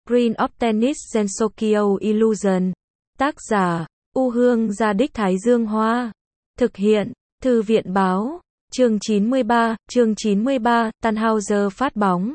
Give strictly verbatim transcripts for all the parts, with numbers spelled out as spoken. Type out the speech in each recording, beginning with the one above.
Green of Tennis Gensokyo Illusion. Tác giả, U Hương Gia Đích Thái Dương Hoa. Thực hiện, Thư viện Báo. Chương chín mươi ba, chương chín mươi ba, Tannhauser phát bóng.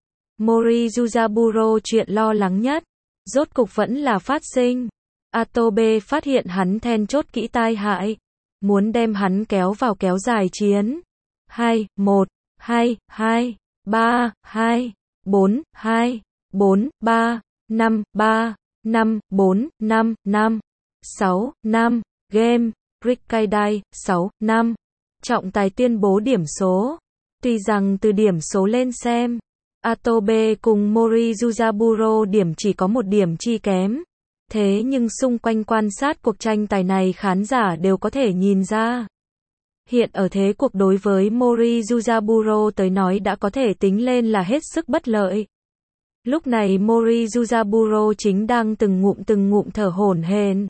Mori Yuzaburo chuyện lo lắng nhất, rốt cục vẫn là phát sinh. Atobe phát hiện hắn then chốt kỹ tai hại, muốn đem hắn kéo vào kéo dài chiến. hai, một, hai, hai, ba, hai, bốn, hai, bốn, ba, năm, ba, năm, bốn, năm, năm, sáu, năm, game, Rikkaidai, sáu, năm. Trọng tài tuyên bố điểm số. Tuy rằng từ điểm số lên xem, Atobe cùng Mori Yuzaburo điểm chỉ có một điểm chi kém. Thế nhưng xung quanh quan sát cuộc tranh tài này khán giả đều có thể nhìn ra. Hiện ở thế cuộc đối với Mori Yuzaburo tới nói đã có thể tính lên là hết sức bất lợi. Lúc này Mori Yuzaburo chính đang từng ngụm từng ngụm thở hổn hển.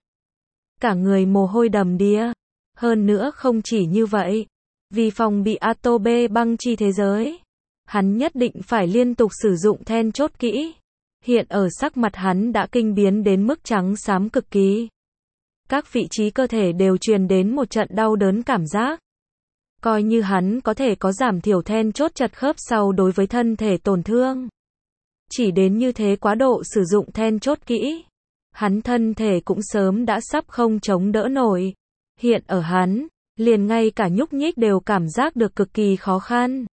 Cả người mồ hôi đầm đìa. Hơn nữa không chỉ như vậy, vì phòng bị Atobe băng chi thế giới, hắn nhất định phải liên tục sử dụng then chốt kỹ. Hiện ở sắc mặt hắn đã kinh biến đến mức trắng xám cực kỳ. Các vị trí cơ thể đều truyền đến một trận đau đớn cảm giác. Coi như hắn có thể có giảm thiểu then chốt chật khớp sau đối với thân thể tổn thương. Chỉ đến như thế quá độ sử dụng then chốt kỹ, hắn thân thể cũng sớm đã sắp không chống đỡ nổi. Hiện ở hắn, liền ngay cả nhúc nhích đều cảm giác được cực kỳ khó khăn.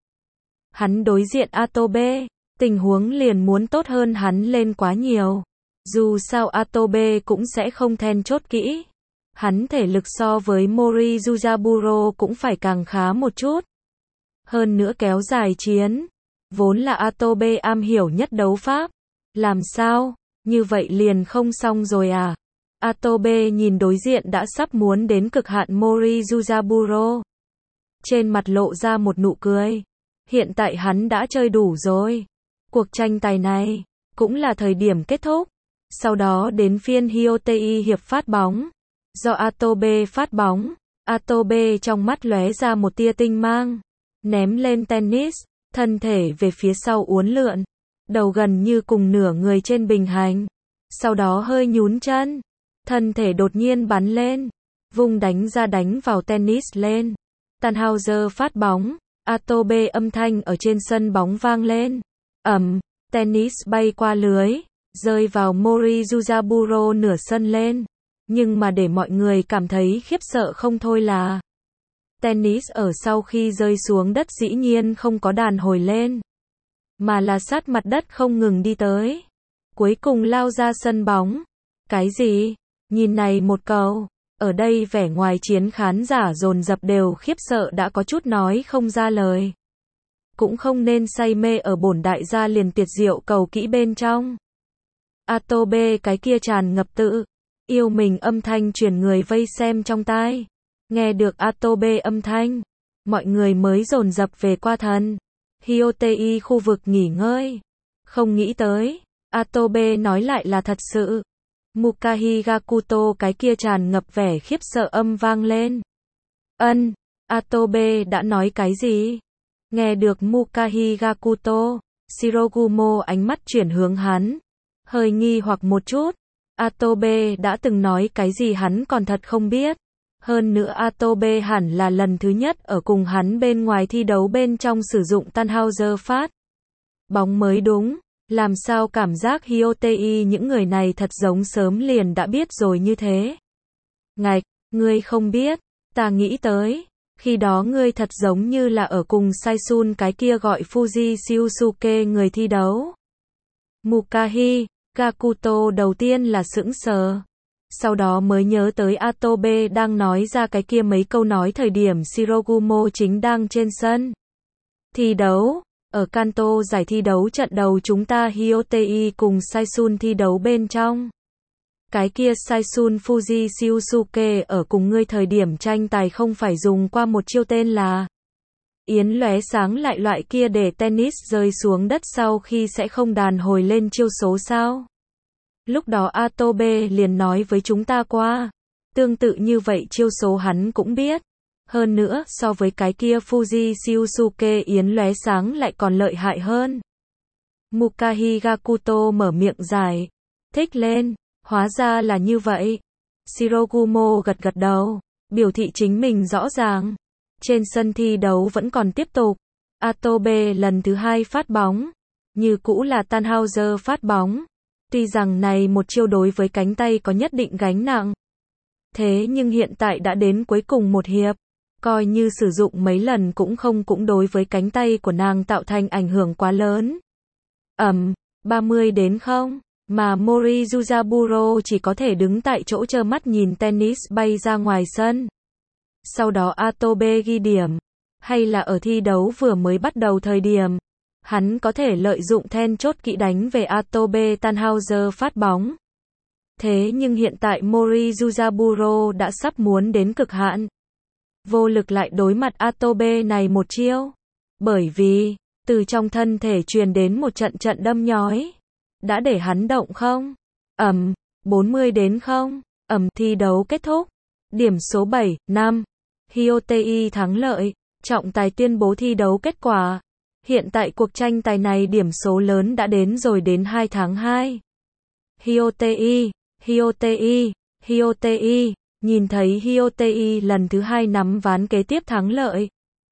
Hắn đối diện Atobe, tình huống liền muốn tốt hơn hắn lên quá nhiều. Dù sao Atobe cũng sẽ không then chốt kỹ. Hắn thể lực so với Mori Yuzaburo cũng phải càng khá một chút. Hơn nữa kéo dài chiến, vốn là Atobe am hiểu nhất đấu pháp. Làm sao, như vậy liền không xong rồi à? Atobe nhìn đối diện đã sắp muốn đến cực hạn Mori Yuzaburo. Trên mặt lộ ra một nụ cười. Hiện tại hắn đã chơi đủ rồi. Cuộc tranh tài này cũng là thời điểm kết thúc. Sau đó đến phiên Hyotei hiệp phát bóng. Do Atobe phát bóng, Atobe trong mắt lóe ra một tia tinh mang. Ném lên tennis, thân thể về phía sau uốn lượn. Đầu gần như cùng nửa người trên bình hành. Sau đó hơi nhún chân. Thân thể đột nhiên bắn lên. Vung đánh ra đánh vào tennis lên. Tannhauser phát bóng. Atobe âm thanh ở trên sân bóng vang lên. Ầm, tennis bay qua lưới. Rơi vào Mori Yuzaburo nửa sân lên. Nhưng mà để mọi người cảm thấy khiếp sợ không thôi là tennis ở sau khi rơi xuống đất dĩ nhiên không có đàn hồi lên. Mà là sát mặt đất không ngừng đi tới. Cuối cùng lao ra sân bóng. Cái gì? Nhìn này một cầu, ở đây vẻ ngoài chiến khán giả dồn dập đều khiếp sợ đã có chút nói không ra lời. Cũng không nên say mê ở bổn đại gia liền tiệt diệu cầu kỹ bên trong. Atobe cái kia tràn ngập tự yêu mình âm thanh truyền người vây xem trong tai. Nghe được Atobe âm thanh, mọi người mới dồn dập về qua thần. Hyotei khu vực nghỉ ngơi. Không nghĩ tới, Atobe nói lại là thật sự. Mukahi Gakuto cái kia tràn ngập vẻ khiếp sợ âm vang lên. Ân, Atobe đã nói cái gì? Nghe được Mukahi Gakuto, Shirogumo ánh mắt chuyển hướng hắn. Hơi nghi hoặc một chút. Atobe đã từng nói cái gì hắn còn thật không biết. Hơn nữa Atobe hẳn là lần thứ nhất ở cùng hắn bên ngoài thi đấu bên trong sử dụng Tannhauser phát bóng mới đúng. Làm sao cảm giác Hyotei những người này thật giống sớm liền đã biết rồi như thế. Ngạch, ngươi không biết, ta nghĩ tới. Khi đó ngươi thật giống như là ở cùng Saisun cái kia gọi Fuji Shiusuke người thi đấu. Mukahi Gakuto đầu tiên là sững sờ. Sau đó mới nhớ tới Atobe đang nói ra cái kia mấy câu nói thời điểm Shirogumo chính đang trên sân thi đấu. Ở Kanto giải thi đấu trận đầu chúng ta Hyotei cùng Saisun thi đấu bên trong. Cái kia Saisun Fuji Shiusuke ở cùng ngươi thời điểm tranh tài không phải dùng qua một chiêu tên là Yến lóe sáng lại loại kia để tennis rơi xuống đất sau khi sẽ không đàn hồi lên chiêu số sao? Lúc đó Atobe liền nói với chúng ta qua. Tương tự như vậy chiêu số hắn cũng biết. Hơn nữa, so với cái kia Fuji Shiusuke Yến lóe sáng lại còn lợi hại hơn. Muka Higakuto mở miệng giải thích lên, hóa ra là như vậy. Shirogumo gật gật đầu, biểu thị chính mình rõ ràng. Trên sân thi đấu vẫn còn tiếp tục. Atobe lần thứ hai phát bóng, như cũ là Tannhauser phát bóng. Tuy rằng này một chiêu đối với cánh tay có nhất định gánh nặng. Thế nhưng hiện tại đã đến cuối cùng một hiệp, coi như sử dụng mấy lần cũng không cũng đối với cánh tay của nàng tạo thành ảnh hưởng quá lớn. Ầm, ba mươi đến không, mà Mori Yuzaburo chỉ có thể đứng tại chỗ trơ mắt nhìn tennis bay ra ngoài sân. Sau đó Atobe ghi điểm, hay là ở thi đấu vừa mới bắt đầu thời điểm, hắn có thể lợi dụng then chốt kỹ đánh về Atobe Tannhauser phát bóng. Thế nhưng hiện tại Mori Yuzaburo đã sắp muốn đến cực hạn. Vô lực lại đối mặt Atobe này một chiêu. Bởi vì, từ trong thân thể truyền đến một trận trận đâm nhói. Đã để hắn động không? Ầm, bốn mươi đến không? Ầm, thi đấu kết thúc. Điểm số bảy, năm. Hyotei thắng lợi. Trọng tài tuyên bố thi đấu kết quả. Hiện tại cuộc tranh tài này điểm số lớn đã đến rồi đến hai tháng hai. Hyotei, Hyotei, Hyotei, nhìn thấy Hyotei lần thứ hai nắm ván kế tiếp thắng lợi.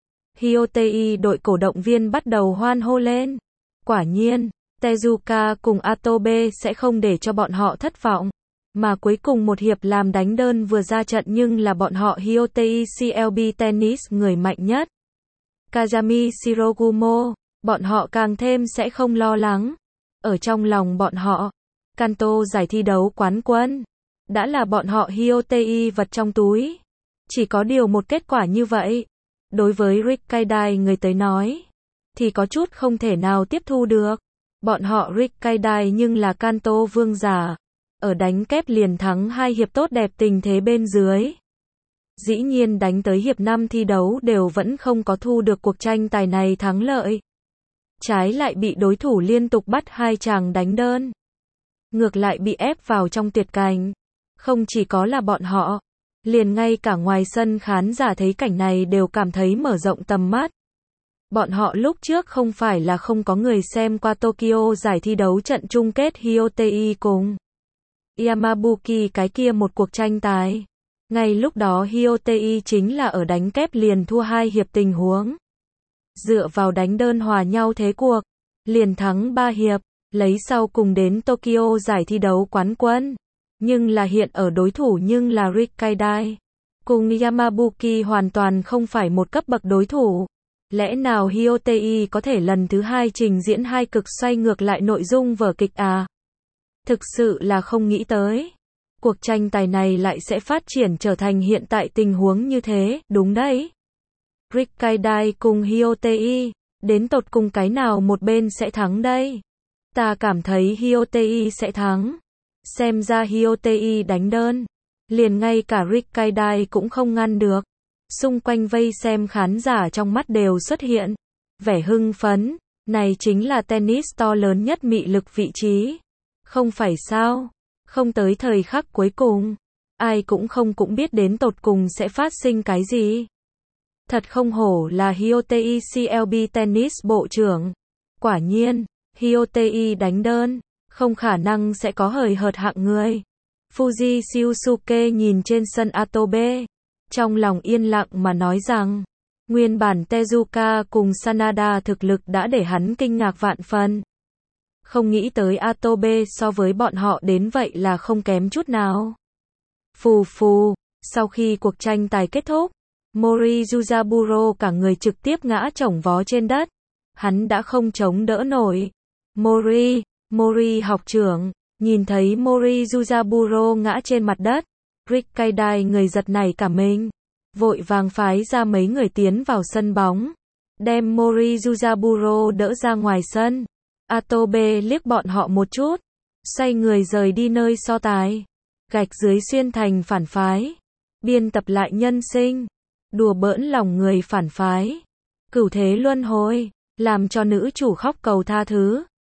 Hyotei đội cổ động viên bắt đầu hoan hô lên. Quả nhiên, Tezuka cùng Atobe sẽ không để cho bọn họ thất vọng. Mà cuối cùng một hiệp làm đánh đơn vừa ra trận nhưng là bọn họ Hyotei xê lờ bê Tennis người mạnh nhất. Kazami Shirogumo, bọn họ càng thêm sẽ không lo lắng. Ở trong lòng bọn họ, Kanto giải thi đấu quán quân đã là bọn họ Hyotei vật trong túi. Chỉ có điều một kết quả như vậy, đối với Rikkaidai người tới nói, thì có chút không thể nào tiếp thu được. Bọn họ Rikkaidai nhưng là Kanto vương giả, ở đánh kép liền thắng hai hiệp tốt đẹp tình thế bên dưới. Dĩ nhiên đánh tới hiệp năm thi đấu đều vẫn không có thu được cuộc tranh tài này thắng lợi. Trái lại bị đối thủ liên tục bắt hai chàng đánh đơn. Ngược lại bị ép vào trong tuyệt cảnh. Không chỉ có là bọn họ, liền ngay cả ngoài sân khán giả thấy cảnh này đều cảm thấy mở rộng tầm mắt. Bọn họ lúc trước không phải là không có người xem qua Tokyo giải thi đấu trận chung kết Hyotei cùng Yamabuki cái kia một cuộc tranh tài. Ngay lúc đó Hyotei chính là ở đánh kép liền thua hai hiệp tình huống. Dựa vào đánh đơn hòa nhau thế cuộc, liền thắng ba hiệp, lấy sau cùng đến Tokyo giải thi đấu quán quân. Nhưng là hiện ở đối thủ nhưng là Rikkaidai cùng Yamabuki hoàn toàn không phải một cấp bậc đối thủ. Lẽ nào Hyotei có thể lần thứ hai trình diễn hai cực xoay ngược lại nội dung vở kịch à? Thực sự là không nghĩ tới. Cuộc tranh tài này lại sẽ phát triển trở thành hiện tại tình huống như thế, đúng đấy. Rikkaidai cùng Hyotei, đến tột cùng cái nào một bên sẽ thắng đây? Ta cảm thấy Hyotei sẽ thắng. Xem ra Hyotei đánh đơn, liền ngay cả Rikkaidai cũng không ngăn được. Xung quanh vây xem khán giả trong mắt đều xuất hiện vẻ hưng phấn, này chính là tennis to lớn nhất mị lực vị trí. Không phải sao? Không tới thời khắc cuối cùng, ai cũng không cũng biết đến tột cùng sẽ phát sinh cái gì. Thật không hổ là Hyotei xê lờ bê Tennis bộ trưởng. Quả nhiên, Hyotei đánh đơn, không khả năng sẽ có hời hợt hạng người. Fuji Shiosuke nhìn trên sân Atobe, trong lòng yên lặng mà nói rằng, nguyên bản Tezuka cùng Sanada thực lực đã để hắn kinh ngạc vạn phần. Không nghĩ tới Atobe so với bọn họ đến vậy là không kém chút nào. Phù phù, sau khi cuộc tranh tài kết thúc, Mori Yuzaburo cả người trực tiếp ngã chồng vó trên đất. Hắn đã không chống đỡ nổi. Mori, Mori học trưởng, nhìn thấy Mori Yuzaburo ngã trên mặt đất, Rikkaidai người giật nảy cả mình, vội vàng phái ra mấy người tiến vào sân bóng, đem Mori Yuzaburo đỡ ra ngoài sân. Atobe liếc bọn họ một chút, xoay người rời đi nơi so tài. Gạch dưới xuyên thành phản phái, biên tập lại nhân sinh, đùa bỡn lòng người phản phái, cửu thế luân hồi, làm cho nữ chủ khóc cầu tha thứ.